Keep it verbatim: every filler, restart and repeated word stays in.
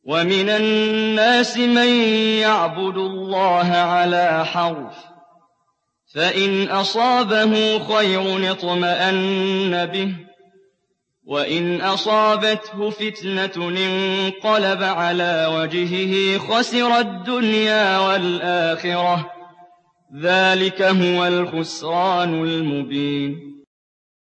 وَمِنَ النَّاسِ مَن يَعْبُدُ اللَّهَ عَلَىٰ حَرْفٍ ۖ فَإِنْ أَصَابَهُ خَيْرٌ اطْمَأَنَّ بِهِ ۖ وَإِنْ أَصَابَتْهُ فِتْنَةٌ انقَلَبَ عَلَىٰ وَجْهِهِ خَسِرَ الدُّنْيَا وَالْآخِرَةَ ۚ ذَٰلِكَ هُوَ الْخُسْرَانُ الْمُبِينُ